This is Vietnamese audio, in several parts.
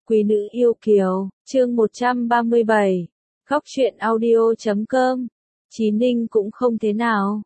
Quý nữ yêu kiều, chương 137, khóc chuyện audio.com. Chí Ninh cũng không thế nào.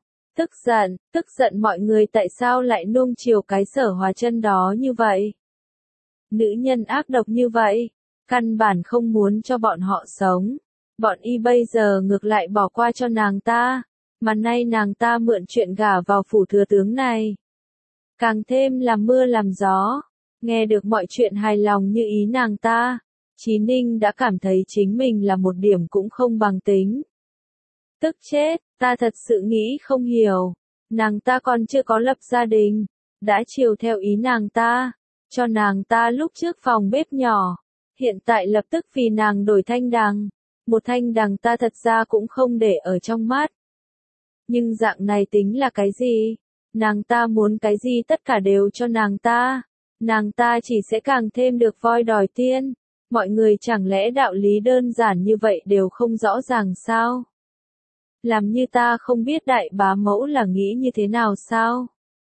Tức giận mọi người tại sao lại nuông chiều cái Sở Hòa Chân đó như vậy. Nữ nhân ác độc như vậy, căn bản không muốn cho bọn họ sống. Bọn y bây giờ ngược lại bỏ qua cho nàng ta, mà nay nàng ta mượn chuyện gả vào phủ thừa tướng này. Càng thêm làm mưa làm gió. Nghe được mọi chuyện hài lòng như ý nàng ta, Chí Ninh đã cảm thấy chính mình là một điểm cũng không bằng tính. Tức chết, ta thật sự nghĩ không hiểu. Nàng ta còn chưa có lập gia đình, đã chiều theo ý nàng ta, cho nàng ta lúc trước phòng bếp nhỏ. Hiện tại lập tức vì nàng đổi thanh đằng. Một thanh đằng ta thật ra cũng không để ở trong mắt. Nhưng dạng này tính là cái gì? Nàng ta muốn cái gì tất cả đều cho nàng ta. Nàng ta chỉ sẽ càng thêm được voi đòi tiên. Mọi người chẳng lẽ đạo lý đơn giản như vậy đều không rõ ràng sao? Làm như ta không biết đại bá mẫu là nghĩ như thế nào sao?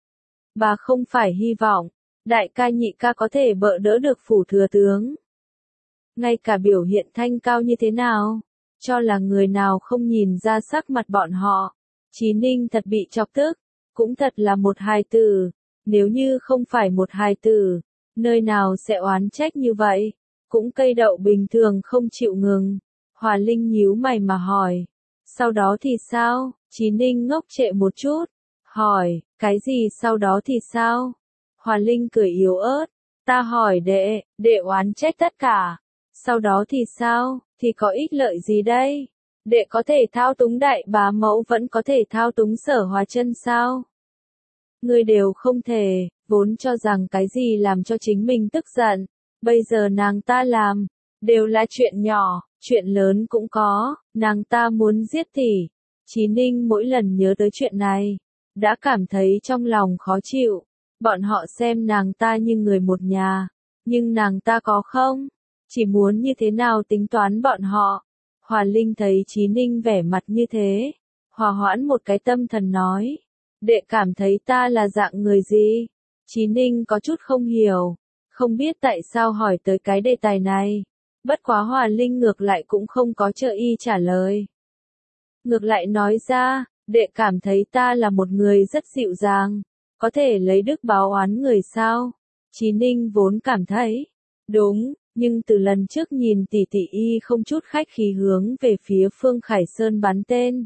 Bà không phải hy vọng, đại ca nhị ca có thể bợ đỡ được phủ thừa tướng. Ngay cả biểu hiện thanh cao như thế nào, cho là người nào không nhìn ra sắc mặt bọn họ. Chí Ninh thật bị chọc tức, cũng thật là một hài tử. Nếu như không phải một hài tử, nơi nào sẽ oán trách như vậy, cũng cây đậu bình thường không chịu ngừng. Hòa Linh nhíu mày mà hỏi, sau đó thì sao? Chí Ninh ngốc trệ một chút, hỏi, cái gì sau đó thì sao? Hòa Linh cười yếu ớt, ta hỏi đệ oán trách tất cả, sau đó thì sao, thì có ích lợi gì đây? Đệ có thể thao túng đại bá mẫu vẫn có thể thao túng Sở Hòa Chân sao? Ngươi đều không thể, vốn cho rằng cái gì làm cho chính mình tức giận, bây giờ nàng ta làm, đều là chuyện nhỏ, chuyện lớn cũng có, nàng ta muốn giết tỷ. Chí Ninh mỗi lần nhớ tới chuyện này, đã cảm thấy trong lòng khó chịu, bọn họ xem nàng ta như người một nhà, nhưng nàng ta có không? Chỉ muốn như thế nào tính toán bọn họ. Hòa Linh thấy Chí Ninh vẻ mặt như thế, hòa hoãn một cái tâm thần nói. Đệ cảm thấy ta là dạng người gì? Chí Ninh có chút không hiểu, không biết tại sao hỏi tới cái đề tài này. Bất quá Hòa Linh ngược lại cũng không có chờ y trả lời. Ngược lại nói ra, đệ cảm thấy ta là một người rất dịu dàng, có thể lấy đức báo oán người sao? Chí Ninh vốn cảm thấy, đúng, nhưng từ lần trước nhìn tỷ tỷ y không chút khách khí hướng về phía Phương Khải Sơn bắn tên.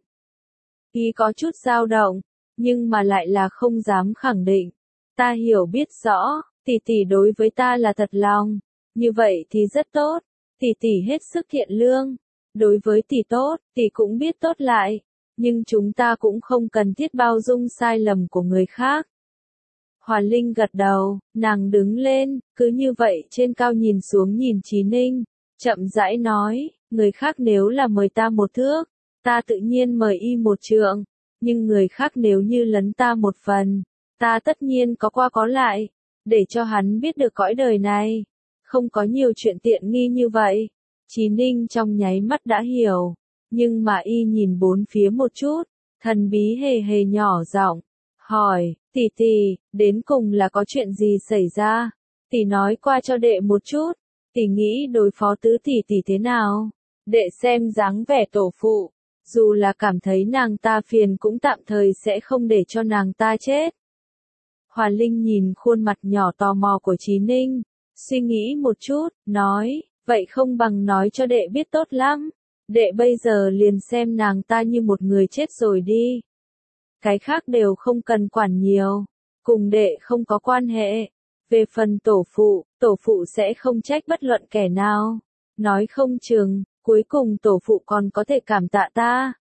Y có chút dao động. Nhưng mà lại là không dám khẳng định. Ta hiểu biết rõ, tỷ tỷ đối với ta là thật lòng. Như vậy thì rất tốt. Tỷ tỷ hết sức thiện lương. Đối với tỷ tốt, tỷ cũng biết tốt lại. Nhưng chúng ta cũng không cần thiết bao dung sai lầm của người khác. Hòa Linh gật đầu, nàng đứng lên, cứ như vậy trên cao nhìn xuống nhìn Chí Ninh. Chậm rãi nói, người khác nếu là mời ta một thước, ta tự nhiên mời y một trượng. Nhưng người khác nếu như lấn ta một phần, ta tất nhiên có qua có lại, để cho hắn biết được cõi đời này, không có nhiều chuyện tiện nghi như vậy. Chí Ninh trong nháy mắt đã hiểu, nhưng mà y nhìn bốn phía một chút, thần bí hề hề nhỏ giọng, hỏi, tỷ, đến cùng là có chuyện gì xảy ra? Tỷ nói qua cho đệ một chút, tỷ nghĩ đối phó tứ tỷ thế nào? Đệ xem dáng vẻ tổ phụ. Dù là cảm thấy nàng ta phiền cũng tạm thời sẽ không để cho nàng ta chết. Hòa Linh nhìn khuôn mặt nhỏ tò mò của Chí Ninh, suy nghĩ một chút, nói, vậy không bằng nói cho đệ biết tốt lắm. Đệ bây giờ liền xem nàng ta như một người chết rồi đi. Cái khác đều không cần quản nhiều, cùng đệ không có quan hệ. Về phần tổ phụ sẽ không trách bất luận kẻ nào. Nói không chừng, cuối cùng tổ phụ còn có thể cảm tạ ta.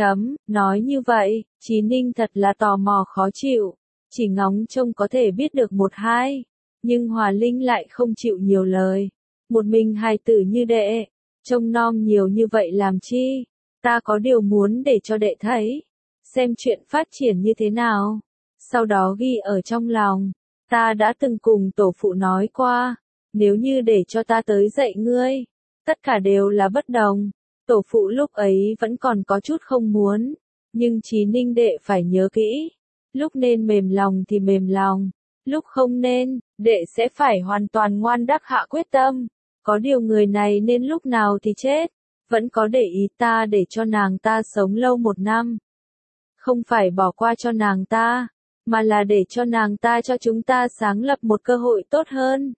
Nói như vậy, Chí Ninh thật là tò mò khó chịu, chỉ ngóng trông có thể biết được một hai. Nhưng Hòa Linh lại không chịu nhiều lời. Một mình hài tử như đệ, trông nom nhiều như vậy làm chi? Ta có điều muốn để cho đệ thấy, xem chuyện phát triển như thế nào. Sau đó ghi ở trong lòng, ta đã từng cùng tổ phụ nói qua, nếu như để cho ta tới dạy ngươi, tất cả đều là bất đồng. Tổ phụ lúc ấy vẫn còn có chút không muốn, nhưng Chí Ninh đệ phải nhớ kỹ, lúc nên mềm lòng thì mềm lòng, lúc không nên, đệ sẽ phải hoàn toàn ngoan đắc hạ quyết tâm. Có điều người này nên lúc nào thì chết, vẫn có để ý ta để cho nàng ta sống lâu 1 năm. Không phải bỏ qua cho nàng ta, mà là để cho nàng ta cho chúng ta sáng lập một cơ hội tốt hơn.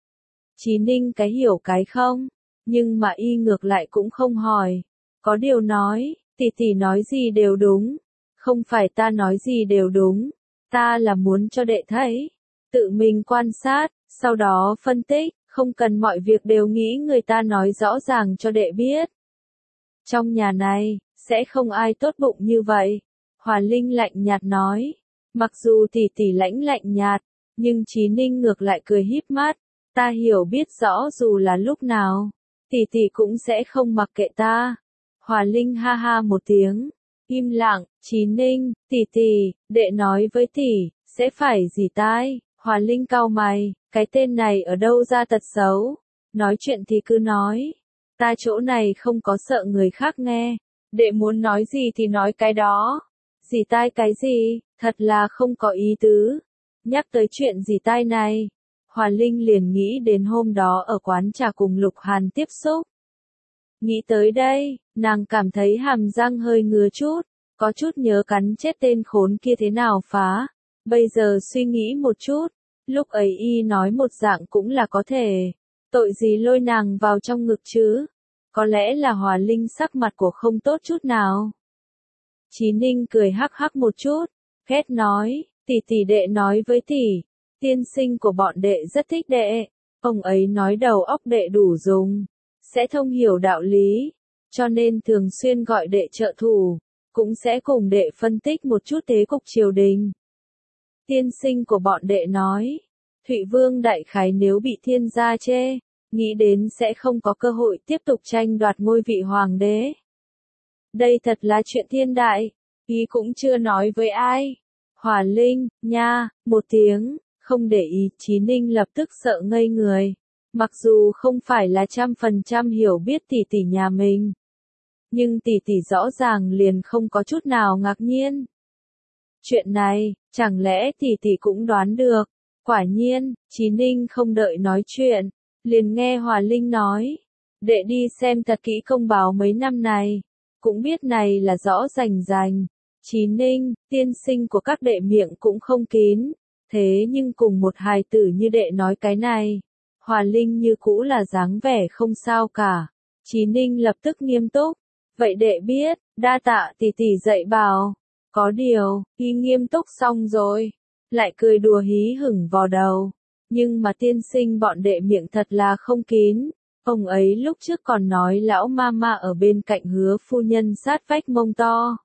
Chí Ninh cái hiểu cái không, nhưng mà y ngược lại cũng không hỏi. Có điều nói, tỷ nói gì đều đúng. Không phải ta nói gì đều đúng, ta là muốn cho đệ thấy. Tự mình quan sát, sau đó phân tích, không cần mọi việc đều nghĩ người ta nói rõ ràng cho đệ biết. Trong nhà này, sẽ không ai tốt bụng như vậy. Hòa Linh lạnh nhạt nói. Mặc dù tỷ lãnh lạnh nhạt, nhưng Chí Ninh ngược lại cười híp mắt. Ta hiểu biết rõ dù là lúc nào, tỷ cũng sẽ không mặc kệ ta. Hòa Linh ha ha một tiếng, im lặng. Chí Ninh, tỷ, đệ nói với tỷ, sẽ phải gì tai? Hòa Linh cau mày, cái tên này ở đâu ra tật xấu? Nói chuyện thì cứ nói. Ta chỗ này không có sợ người khác nghe. Đệ muốn nói gì thì nói cái đó. Dì tai cái gì, thật là không có ý tứ. Nhắc tới chuyện dì tai này, Hòa Linh liền nghĩ đến hôm đó ở quán trà cùng Lục Hàn tiếp xúc. Nghĩ tới đây, nàng cảm thấy hàm răng hơi ngứa chút, có chút nhớ cắn chết tên khốn kia thế nào phá. Bây giờ suy nghĩ một chút, lúc ấy y nói một dạng cũng là có thể. Tội gì lôi nàng vào trong ngực chứ? Có lẽ là Hòa Linh sắc mặt của không tốt chút nào. Chí Ninh cười hắc hắc một chút, ghét nói, tỷ đệ nói với tỷ, tiên sinh của bọn đệ rất thích đệ, ông ấy nói đầu óc đệ đủ dùng, sẽ thông hiểu đạo lý, cho nên thường xuyên gọi đệ trợ thủ, cũng sẽ cùng đệ phân tích một chút thế cục triều đình. Tiên sinh của bọn đệ nói, Thụy Vương đại khái nếu bị thiên gia chê, nghĩ đến sẽ không có cơ hội tiếp tục tranh đoạt ngôi vị hoàng đế. Đây thật là chuyện thiên đại, ý cũng chưa nói với ai. Hòa Linh, nha, một tiếng, không để ý. Chí Ninh lập tức sợ ngây người. Mặc dù không phải là 100% hiểu biết tỷ nhà mình, nhưng tỷ rõ ràng liền không có chút nào ngạc nhiên. Chuyện này, chẳng lẽ tỷ cũng đoán được? Quả nhiên, Chí Ninh không đợi nói chuyện, liền nghe Hòa Linh nói, đệ đi xem thật kỹ công báo mấy năm này, cũng biết này là rõ rành rành. Chí Ninh, tiên sinh của các đệ miệng cũng không kín, thế nhưng cùng một hài tử như đệ nói cái này, Hòa Linh như cũ là dáng vẻ không sao cả. Chí Ninh lập tức nghiêm túc, vậy đệ biết, đa tạ tỷ dạy bảo. Có điều, y nghiêm túc xong rồi, lại cười đùa hí hửng vào đầu. Nhưng mà tiên sinh bọn đệ miệng thật là không kín. Ông ấy lúc trước còn nói lão mama ở bên cạnh Hứa phu nhân sát vách mông to.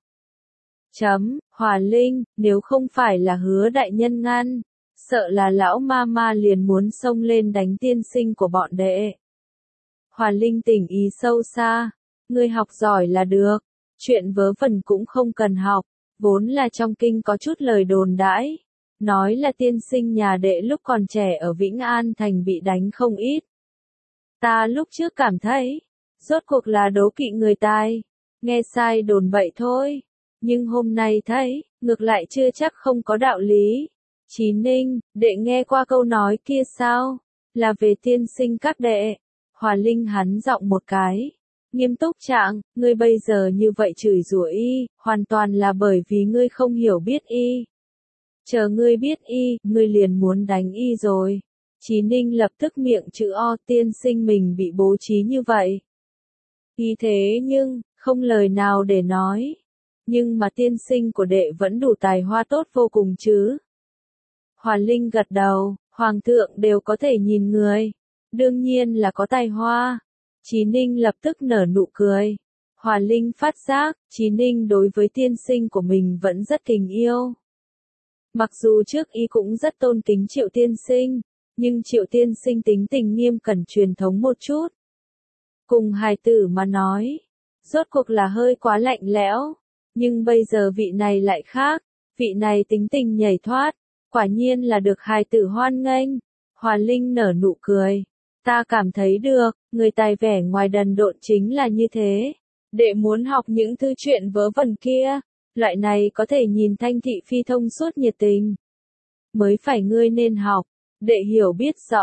Hòa Linh, nếu không phải là Hứa đại nhân ngăn, sợ là lão mama liền muốn xông lên đánh tiên sinh của bọn đệ. Hòa Linh tỉnh ý sâu xa, ngươi học giỏi là được, chuyện vớ vẩn cũng không cần học, vốn là trong kinh có chút lời đồn đãi, nói là tiên sinh nhà đệ lúc còn trẻ ở Vĩnh An Thành bị đánh không ít. Ta lúc trước cảm thấy, rốt cuộc là đố kỵ người tài, nghe sai đồn bậy thôi, nhưng hôm nay thấy, ngược lại chưa chắc không có đạo lý. Chí Ninh, đệ nghe qua câu nói kia sao? Là về tiên sinh các đệ. Hòa Linh hắn giọng một cái. Nghiêm túc trạng, ngươi bây giờ như vậy chửi rủa y, hoàn toàn là bởi vì ngươi không hiểu biết y. Chờ ngươi biết y, ngươi liền muốn đánh y rồi. Chí Ninh lập tức miệng chữ O, tiên sinh mình bị bố trí như vậy. Y thế nhưng, không lời nào để nói. Nhưng mà tiên sinh của đệ vẫn đủ tài hoa tốt vô cùng chứ. Hòa Linh gật đầu, hoàng thượng đều có thể nhìn người. Đương nhiên là có tài hoa. Chí Ninh lập tức nở nụ cười. Hòa Linh phát giác, Chí Ninh đối với tiên sinh của mình vẫn rất kính yêu. Mặc dù trước y cũng rất tôn kính Triệu tiên sinh, nhưng Triệu tiên sinh tính tình nghiêm cẩn truyền thống một chút. Cùng hài tử mà nói, rốt cuộc là hơi quá lạnh lẽo, nhưng bây giờ vị này lại khác, vị này tính tình nhảy thoát, quả nhiên là được hài tử hoan nghênh. Hòa Linh nở nụ cười, ta cảm thấy được, người tài vẻ ngoài đần độn chính là như thế. Đệ muốn học những thứ chuyện vớ vẩn kia, loại này có thể nhìn thanh thị phi thông suốt nhiệt tình. Mới phải ngươi nên học, đệ hiểu biết rõ,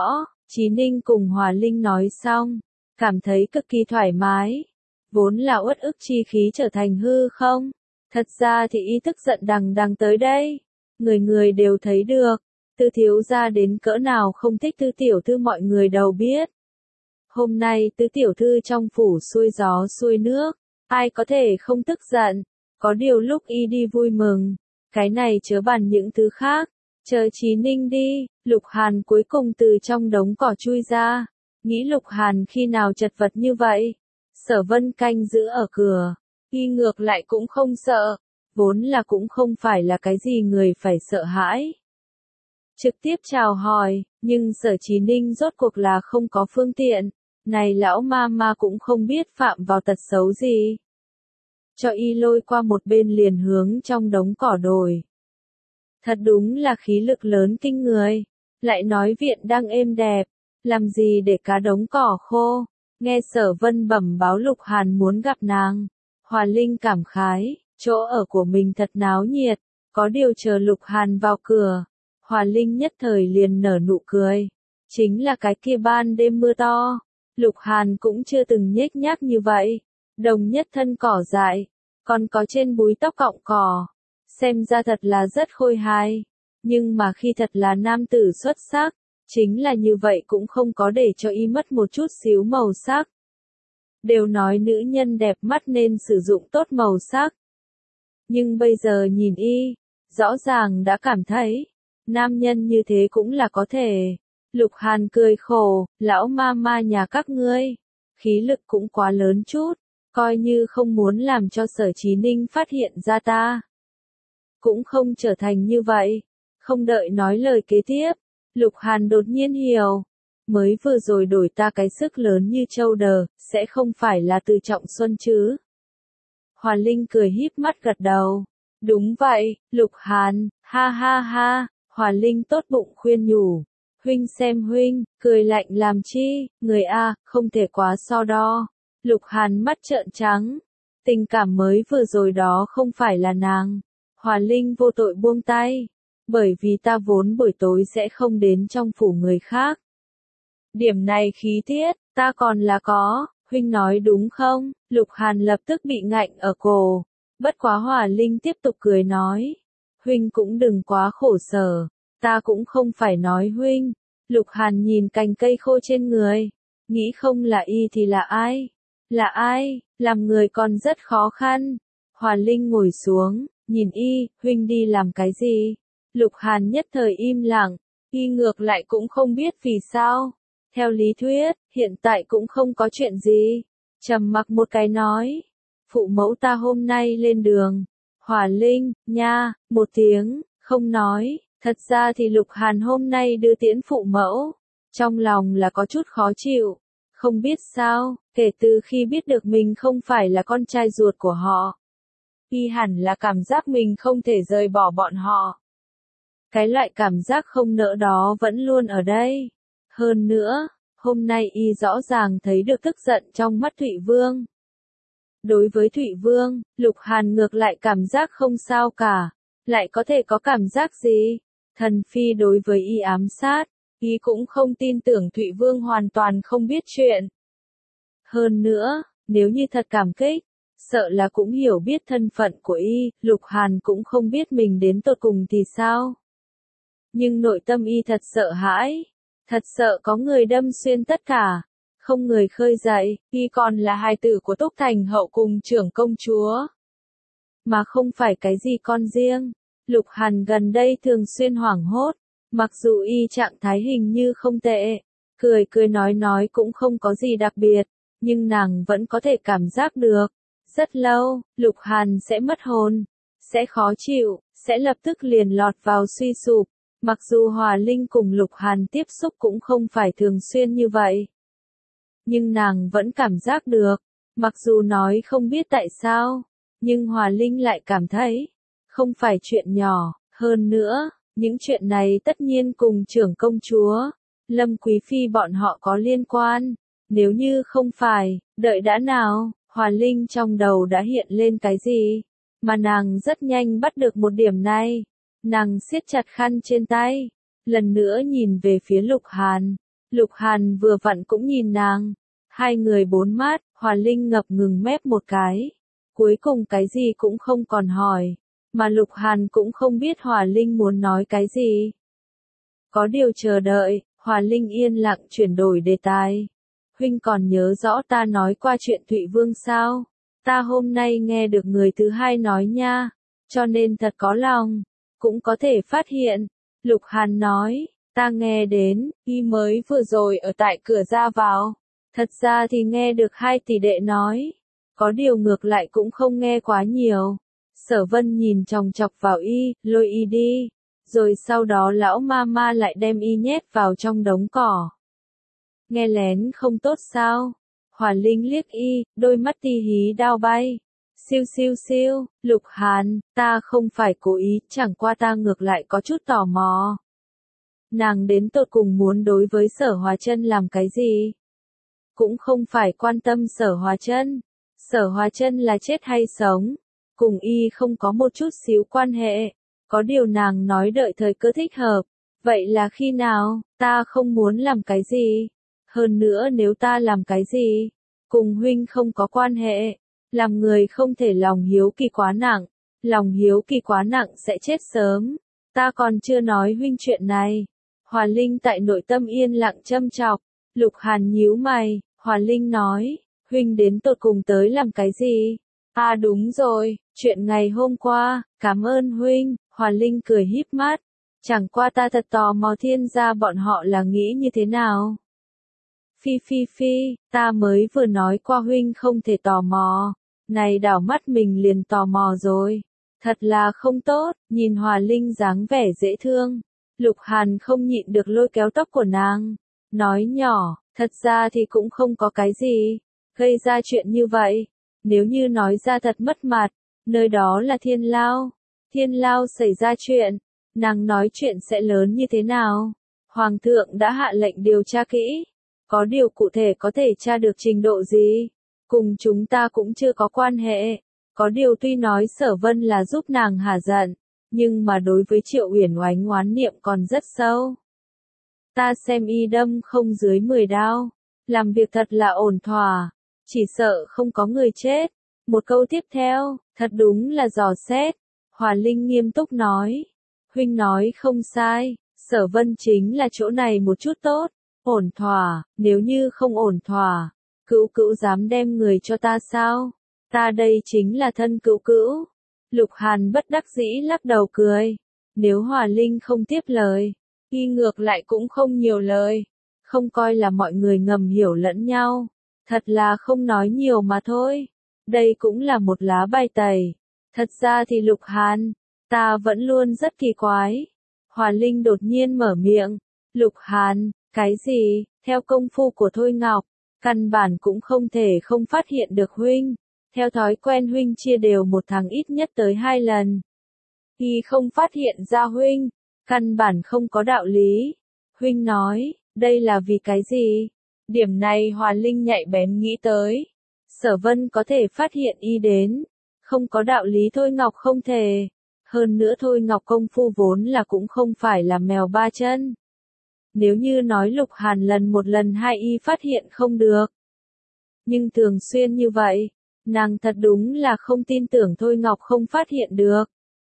Chí Ninh cùng Hòa Linh nói xong, cảm thấy cực kỳ thoải mái. Vốn là uất ức chi khí trở thành hư không. Thật ra thì y tức giận đằng đằng tới đây. Người người đều thấy được. Tư thiếu gia đến cỡ nào không thích Tư tiểu thư mọi người đều biết. Hôm nay Tư tiểu thư trong phủ xuôi gió xuôi nước. Ai có thể không tức giận. Có điều lúc y đi vui mừng. Cái này chớ bàn những thứ khác. Chờ Chí Ninh đi. Lục Hàn cuối cùng từ trong đống cỏ chui ra. Nghĩ Lục Hàn khi nào chật vật như vậy. Sở Vân canh giữ ở cửa. Y ngược lại cũng không sợ. Vốn là cũng không phải là cái gì người phải sợ hãi. Trực tiếp chào hỏi, nhưng Sở Chí Ninh rốt cuộc là không có phương tiện. Này lão ma cũng không biết phạm vào tật xấu gì. Cho y lôi qua một bên liền hướng trong đống cỏ đồi. Thật đúng là khí lực lớn kinh người. Lại nói viện đang êm đẹp. Làm gì để cá đống cỏ khô. Nghe Sở Vân bẩm báo Lục Hàn muốn gặp nàng. Hòa Linh cảm khái, chỗ ở của mình thật náo nhiệt. Có điều chờ Lục Hàn vào cửa. Hòa Linh nhất thời liền nở nụ cười. Chính là cái kia ban đêm mưa to. Lục Hàn cũng chưa từng nhếch nhác như vậy. Đồng nhất thân cỏ dại. Còn có trên búi tóc cọng cỏ. Xem ra thật là rất khôi hài. Nhưng mà khi thật là nam tử xuất sắc. Chính là như vậy cũng không có để cho y mất một chút xíu màu sắc. Đều nói nữ nhân đẹp mắt nên sử dụng tốt màu sắc. Nhưng bây giờ nhìn y, rõ ràng đã cảm thấy, nam nhân như thế cũng là có thể. Lục Hàn cười khổ, lão ma nhà các ngươi, khí lực cũng quá lớn chút, coi như không muốn làm cho Sở Chí Ninh phát hiện ra ta. Cũng không trở thành như vậy, không đợi nói lời kế tiếp, Lục Hàn đột nhiên hiểu. Mới vừa rồi đổi ta cái sức lớn như châu đờ, sẽ không phải là Từ Trọng Xuân chứ. Hòa Linh cười híp mắt gật đầu. Đúng vậy, Lục Hàn, ha ha ha, Hòa Linh tốt bụng khuyên nhủ. Huynh xem huynh, cười lạnh làm chi, người a, không thể quá so đo. Lục Hàn mắt trợn trắng. Tình cảm mới vừa rồi đó không phải là nàng. Hòa Linh vô tội buông tay. Bởi vì ta vốn buổi tối sẽ không đến trong phủ người khác. Điểm này khí tiết, ta còn là có, huynh nói đúng không? Lục Hàn lập tức bị ngạnh ở cổ. Bất quá Hòa Linh tiếp tục cười nói. Huynh cũng đừng quá khổ sở, ta cũng không phải nói huynh. Lục Hàn nhìn cành cây khô trên người. Nghĩ không là y thì là ai? Là ai? Làm người còn rất khó khăn. Hòa Linh ngồi xuống, nhìn y, huynh đi làm cái gì? Lục Hàn nhất thời im lặng, y ngược lại cũng không biết vì sao. Theo lý thuyết, hiện tại cũng không có chuyện gì. Trầm mặc một cái nói. Phụ mẫu ta hôm nay lên đường. Hòa Linh, nha, một tiếng, không nói. Thật ra thì Lục Hàn hôm nay đưa tiễn phụ mẫu. Trong lòng là có chút khó chịu. Không biết sao, kể từ khi biết được mình không phải là con trai ruột của họ. Y hẳn là cảm giác mình không thể rời bỏ bọn họ. Cái loại cảm giác không nỡ đó vẫn luôn ở đây. Hơn nữa, hôm nay y rõ ràng thấy được tức giận trong mắt Thụy Vương. Đối với Thụy Vương, Lục Hàn ngược lại cảm giác không sao cả. Lại có thể có cảm giác gì? Thần Phi đối với y ám sát, y cũng không tin tưởng Thụy Vương hoàn toàn không biết chuyện. Hơn nữa, nếu như thật cảm kích, sợ là cũng hiểu biết thân phận của y, Lục Hàn cũng không biết mình đến tột cùng thì sao. Nhưng nội tâm y thật sợ hãi. Thật sợ có người đâm xuyên tất cả. Không người khơi dậy, y còn là hài tử của Túc Thành hậu cùng trưởng công chúa. Mà không phải cái gì con riêng. Lục Hàn gần đây thường xuyên hoảng hốt. Mặc dù y trạng thái hình như không tệ. Cười cười nói cũng không có gì đặc biệt. Nhưng nàng vẫn có thể cảm giác được. Rất lâu, Lục Hàn sẽ mất hồn. Sẽ khó chịu, sẽ lập tức liền lọt vào suy sụp. Mặc dù Hòa Linh cùng Lục Hàn tiếp xúc cũng không phải thường xuyên như vậy. Nhưng nàng vẫn cảm giác được. Mặc dù nói không biết tại sao. Nhưng Hòa Linh lại cảm thấy. Không phải chuyện nhỏ. Hơn nữa, những chuyện này tất nhiên cùng trưởng công chúa. Lâm Quý Phi bọn họ có liên quan. Nếu như không phải, đợi đã nào, Hòa Linh trong đầu đã hiện lên cái gì. Mà nàng rất nhanh bắt được một điểm này. Nàng siết chặt khăn trên tay, lần nữa nhìn về phía Lục Hàn, Lục Hàn vừa vặn cũng nhìn nàng. Hai người bốn mắt, Hòa Linh ngập ngừng mép một cái. Cuối cùng cái gì cũng không còn hỏi. Mà Lục Hàn cũng không biết Hòa Linh muốn nói cái gì. Có điều chờ đợi, Hòa Linh yên lặng chuyển đổi đề tài. Huynh còn nhớ rõ ta nói qua chuyện Thụy Vương sao? Ta hôm nay nghe được người thứ hai nói nha. Cho nên thật có lòng. Cũng có thể phát hiện. Lục Hàn nói, ta nghe đến, y mới vừa rồi ở tại cửa ra vào. Thật ra thì nghe được hai tỷ đệ nói. Có điều ngược lại cũng không nghe quá nhiều. Sở Vân nhìn chòng chọc vào y, lôi y đi. Rồi sau đó lão ma ma lại đem y nhét vào trong đống cỏ. Nghe lén không tốt sao? Hòa Linh liếc y, đôi mắt ti hí đao bay. Siêu siêu siêu, Lục Hàn, ta không phải cố ý, chẳng qua ta ngược lại có chút tò mò. Nàng đến tột cùng muốn đối với Sở Hòa Chân làm cái gì? Cũng không phải quan tâm Sở Hòa Chân. Sở Hòa Chân là chết hay sống, cùng y không có một chút xíu quan hệ. Có điều nàng nói đợi thời cơ thích hợp. Vậy là khi nào? Ta không muốn làm cái gì. Hơn nữa nếu ta làm cái gì, cùng huynh không có quan hệ. Làm người không thể lòng hiếu kỳ quá nặng. Lòng hiếu kỳ quá nặng sẽ chết sớm. Ta còn chưa nói huynh chuyện này. Hòa Linh tại nội tâm yên lặng châm chọc. Lục Hàn nhíu mày. Hòa Linh nói, huynh đến tột cùng tới làm cái gì? À đúng rồi, chuyện ngày hôm qua, cảm ơn huynh. Hòa Linh cười híp mắt. Chẳng qua ta thật tò mò Thiên gia bọn họ là nghĩ như thế nào. Phi phi phi, ta mới vừa nói qua huynh không thể tò mò. Này đảo mắt mình liền tò mò rồi. Thật là không tốt, nhìn Hòa Linh dáng vẻ dễ thương. Lục Hàn không nhịn được lôi kéo tóc của nàng. Nói nhỏ, thật ra thì cũng không có cái gì. Gây ra chuyện như vậy. Nếu như nói ra thật mất mặt. Nơi đó là Thiên Lao. Thiên Lao xảy ra chuyện. Nàng nói chuyện sẽ lớn như thế nào? Hoàng thượng đã hạ lệnh điều tra kỹ. Có điều cụ thể có thể tra được trình độ gì? Cùng chúng ta cũng chưa có quan hệ. Có điều tuy nói Sở Vân là giúp nàng hả giận, nhưng mà đối với Triệu Uyển Oánh oán niệm còn rất sâu. Ta xem y đâm không dưới 10 đao, làm việc thật là ổn thỏa, chỉ sợ không có người chết. Một câu tiếp theo, thật đúng là dò xét. Hòa Linh nghiêm túc nói, huynh nói không sai, Sở Vân chính là chỗ này một chút tốt, ổn thỏa, nếu như không ổn thỏa, Cữu Cữu dám đem người cho ta sao? Ta đây chính là thân Cữu Cữu. Lục Hàn bất đắc dĩ lắc đầu cười. Nếu Hòa Linh không tiếp lời, y ngược lại cũng không nhiều lời. Không coi là mọi người ngầm hiểu lẫn nhau. Thật là không nói nhiều mà thôi. Đây cũng là một lá bài tẩy. Thật ra thì Lục Hàn, ta vẫn luôn rất kỳ quái. Hòa Linh đột nhiên mở miệng. Lục Hàn, cái gì? Theo công phu của Thôi Ngọc, căn bản cũng không thể không phát hiện được huynh. Theo thói quen huynh chia đều một tháng ít nhất tới 2 lần. Y không phát hiện ra huynh, căn bản không có đạo lý. Huynh nói, đây là vì cái gì? Điểm này Hòa Linh nhạy bén nghĩ tới. Sở Vân có thể phát hiện y đến. Không có đạo lý Thôi Ngọc không thể. Hơn nữa Thôi Ngọc công phu vốn là cũng không phải là mèo ba chân. Nếu như nói Lục Hàn lần một lần hai y phát hiện không được. Nhưng thường xuyên như vậy, nàng thật đúng là không tin tưởng Thôi Ngọc không phát hiện được.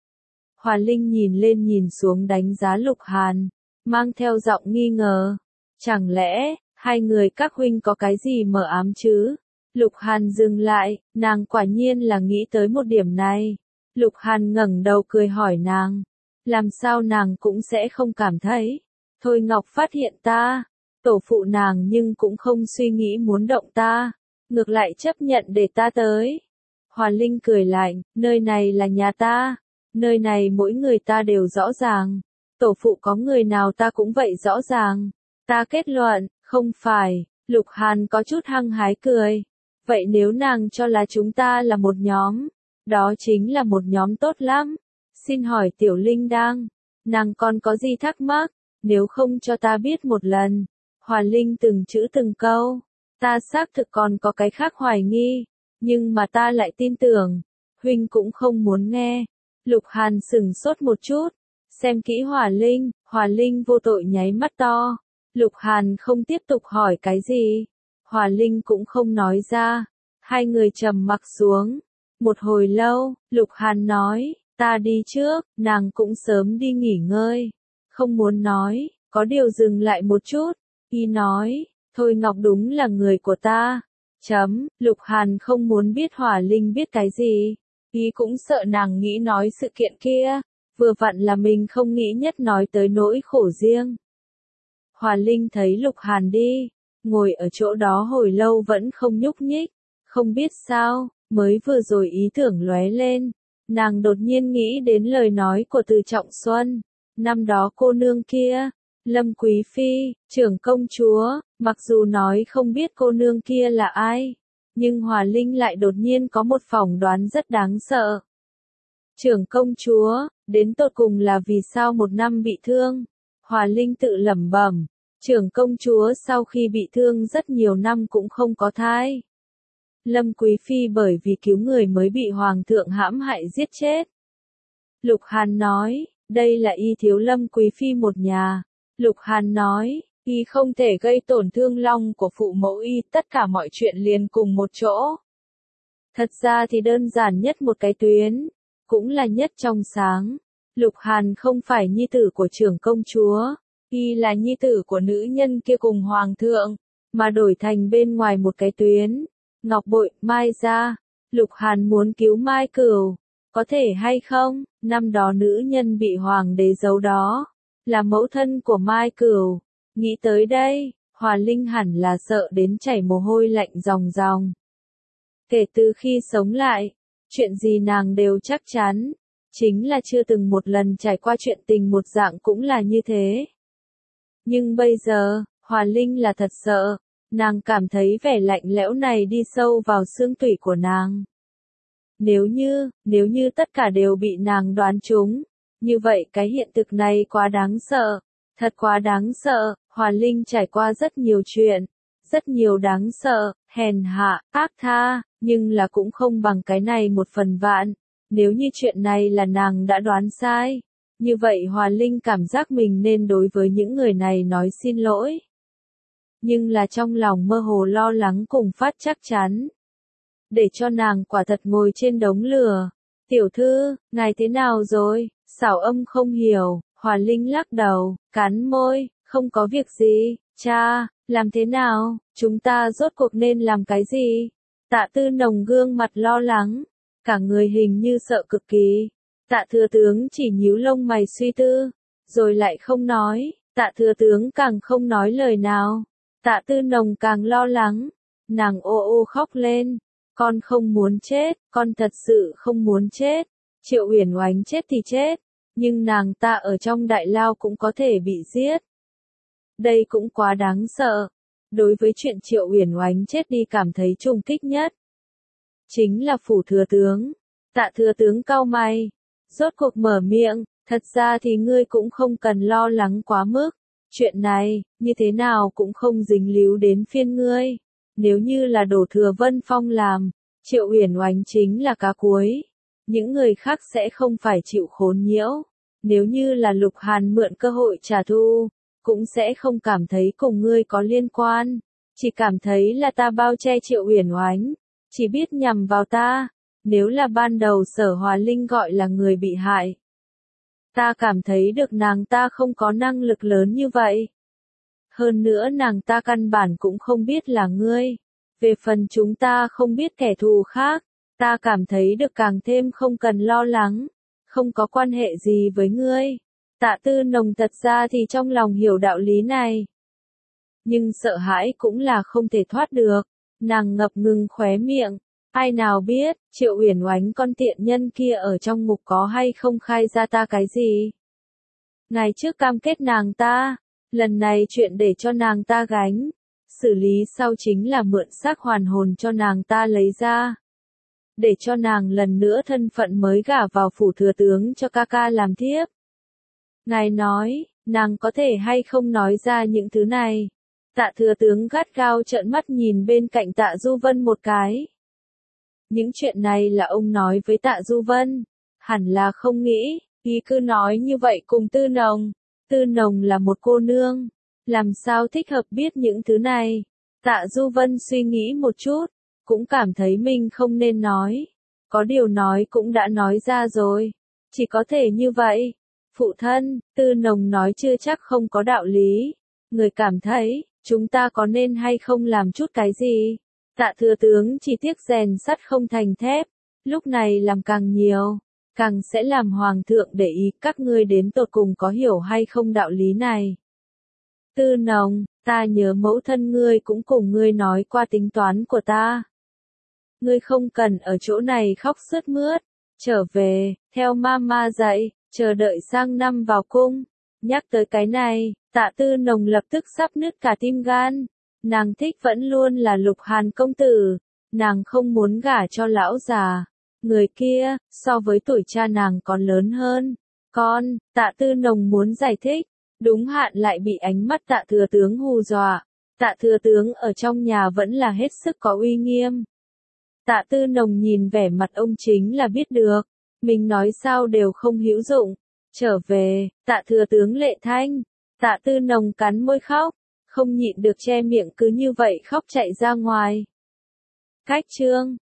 Hòa Linh nhìn lên nhìn xuống đánh giá Lục Hàn, mang theo giọng nghi ngờ. Chẳng lẽ, hai người các huynh có cái gì mờ ám chứ? Lục Hàn dừng lại, nàng quả nhiên là nghĩ tới một điểm này. Lục Hàn ngẩng đầu cười hỏi nàng. Làm sao nàng cũng sẽ không cảm thấy. Thôi Ngọc phát hiện ta. Tổ phụ nàng nhưng cũng không suy nghĩ muốn động ta. Ngược lại chấp nhận để ta tới. Hòa Linh cười lạnh, nơi này là nhà ta. Nơi này mỗi người ta đều rõ ràng. Tổ phụ có người nào ta cũng vậy rõ ràng. Ta kết luận, không phải. Lục Hàn có chút hăng hái cười. Vậy nếu nàng cho là chúng ta là một nhóm, đó chính là một nhóm tốt lắm. Xin hỏi Tiểu Linh đang, nàng còn có gì thắc mắc, nếu không cho ta biết một lần. Hòa Linh từng chữ từng câu, ta xác thực còn có cái khác hoài nghi, nhưng mà ta lại tin tưởng, huynh cũng không muốn nghe. Lục Hàn sững sốt một chút, xem kỹ Hòa Linh vô tội nháy mắt to, Lục Hàn không tiếp tục hỏi cái gì. Hòa Linh cũng không nói ra. Hai người trầm mặc xuống. Một hồi lâu, Lục Hàn nói, ta đi trước, nàng cũng sớm đi nghỉ ngơi. Không muốn nói, có điều dừng lại một chút. Y nói, Thôi Ngọc đúng là người của ta. Lục Hàn không muốn biết Hòa Linh biết cái gì. Y cũng sợ nàng nghĩ nói sự kiện kia. Vừa vặn là mình không nghĩ nhất nói tới nỗi khổ riêng. Hòa Linh thấy Lục Hàn đi, ngồi ở chỗ đó hồi lâu vẫn không nhúc nhích. Không biết sao, mới vừa rồi ý tưởng lóe lên. Nàng đột nhiên nghĩ đến lời nói của Từ Trọng Xuân. Năm đó cô nương kia, Lâm Quý Phi, trưởng công chúa, mặc dù nói không biết cô nương kia là ai, nhưng Hòa Linh lại đột nhiên có một phỏng đoán rất đáng sợ. Trưởng công chúa, đến tột cùng là vì sao một năm bị thương? Hòa Linh tự lẩm bẩm, trưởng công chúa sau khi bị thương rất nhiều năm cũng không có thai. Lâm Quý Phi bởi vì cứu người mới bị Hoàng thượng hãm hại giết chết. Lục Hàn nói, đây là y thiếu Lâm Quý Phi một nhà. Lục Hàn nói, y không thể gây tổn thương long của phụ mẫu y, tất cả mọi chuyện liền cùng một chỗ. Thật ra thì đơn giản nhất một cái tuyến, cũng là nhất trong sáng. Lục Hàn không phải nhi tử của trưởng công chúa, y là nhi tử của nữ nhân kia cùng Hoàng thượng, mà đổi thành bên ngoài một cái tuyến. Ngọc Bội, Mai gia, Lục Hàn muốn cứu Mai Cửu, có thể hay không? Năm đó nữ nhân bị hoàng đế giấu đó, là mẫu thân của Mai Cửu. Nghĩ tới đây, Hòa Linh hẳn là sợ đến chảy mồ hôi lạnh ròng ròng. Kể từ khi sống lại, chuyện gì nàng đều chắc chắn, chính là chưa từng một lần trải qua chuyện tình một dạng cũng là như thế. Nhưng bây giờ, Hòa Linh là thật sợ. Nàng cảm thấy vẻ lạnh lẽo này đi sâu vào xương tủy của nàng. Nếu như tất cả đều bị nàng đoán trúng, như vậy cái hiện thực này quá đáng sợ, thật quá đáng sợ. Hòa Linh trải qua rất nhiều chuyện, rất nhiều đáng sợ, hèn hạ, ác tha, nhưng là cũng không bằng cái này một phần vạn. Nếu như chuyện này là nàng đã đoán sai, như vậy Hòa Linh cảm giác mình nên đối với những người này nói xin lỗi. Nhưng là trong lòng mơ hồ lo lắng cùng phát chắc chắn. Để cho nàng quả thật ngồi trên đống lửa. Tiểu thư, ngài thế nào rồi? Xảo Âm không hiểu, Hòa Linh lắc đầu, cắn môi, không có việc gì. Cha, làm thế nào? Chúng ta rốt cuộc nên làm cái gì? Tạ Tư Nồng gương mặt lo lắng, cả người hình như sợ cực kỳ. Tạ thừa tướng chỉ nhíu lông mày suy tư, rồi lại không nói. Tạ thừa tướng càng không nói lời nào. Tạ Tư Nồng càng lo lắng, nàng ô ô khóc lên, con không muốn chết, con thật sự không muốn chết. Triệu Uyển Oánh chết thì chết, nhưng nàng ta ở trong đại lao cũng có thể bị giết. Đây cũng quá đáng sợ. Đối với chuyện Triệu Uyển Oánh chết đi cảm thấy trùng kích nhất, chính là phủ thừa tướng. Tạ thừa tướng cau mày, rốt cuộc mở miệng, thật ra thì ngươi cũng không cần lo lắng quá mức. Chuyện này, như thế nào cũng không dính líu đến phiên ngươi. Nếu như là đổ Thừa Vân Phong làm, Triệu Uyển Oánh chính là cá cuối. Những người khác sẽ không phải chịu khốn nhiễu. Nếu như là Lục Hàn mượn cơ hội trả thù, cũng sẽ không cảm thấy cùng ngươi có liên quan. Chỉ cảm thấy là ta bao che Triệu Uyển Oánh, chỉ biết nhằm vào ta. Nếu là ban đầu Sở Hòa Linh gọi là người bị hại, ta cảm thấy được nàng ta không có năng lực lớn như vậy. Hơn nữa nàng ta căn bản cũng không biết là ngươi. Về phần chúng ta không biết kẻ thù khác, ta cảm thấy được càng thêm không cần lo lắng. Không có quan hệ gì với ngươi. Tạ Tư Nồng thật ra thì trong lòng hiểu đạo lý này. Nhưng sợ hãi cũng là không thể thoát được. Nàng ngập ngừng khóe miệng. Ai nào biết, Triệu Uyển Oánh con tiện nhân kia ở trong ngục có hay không khai ra ta cái gì? Ngày trước cam kết nàng ta, lần này chuyện để cho nàng ta gánh, xử lý sau chính là mượn xác hoàn hồn cho nàng ta lấy ra. Để cho nàng lần nữa thân phận mới gả vào phủ thừa tướng cho ca ca làm thiếp. Ngài nói, nàng có thể hay không nói ra những thứ này? Tạ thừa tướng gắt gao trợn mắt nhìn bên cạnh Tạ Du Vân một cái. Những chuyện này là ông nói với Tạ Du Vân, hẳn là không nghĩ, y cứ nói như vậy cùng Tư Nồng. Tư Nồng là một cô nương, làm sao thích hợp biết những thứ này. Tạ Du Vân suy nghĩ một chút, cũng cảm thấy mình không nên nói. Có điều nói cũng đã nói ra rồi. Chỉ có thể như vậy. Phụ thân, Tư Nồng nói chưa chắc không có đạo lý. Người cảm thấy, chúng ta có nên hay không làm chút cái gì? Tạ thừa tướng chỉ tiếc rèn sắt không thành thép. Lúc này làm càng nhiều, càng sẽ làm hoàng thượng để ý các ngươi đến tột cùng có hiểu hay không đạo lý này. Tư Nồng, ta nhớ mẫu thân ngươi cũng cùng ngươi nói qua tính toán của ta. Ngươi không cần ở chỗ này khóc sướt mướt, trở về, theo mama dạy, chờ đợi sang năm vào cung. Nhắc tới cái này, Tạ Tư Nồng lập tức sắp nứt cả tim gan. Nàng thích vẫn luôn là Lục Hàn công tử, nàng không muốn gả cho lão già. Người kia, so với tuổi cha nàng còn lớn hơn. Con, Tạ Tư Nồng muốn giải thích, đúng hạn lại bị ánh mắt Tạ thừa tướng hù dọa. Tạ thừa tướng ở trong nhà vẫn là hết sức có uy nghiêm. Tạ Tư Nồng nhìn vẻ mặt ông chính là biết được, mình nói sao đều không hữu dụng. Trở về, Tạ thừa tướng lệ thanh. Tạ Tư Nồng cắn môi khóc, không nhịn được che miệng cứ như vậy khóc chạy ra ngoài. Cách chương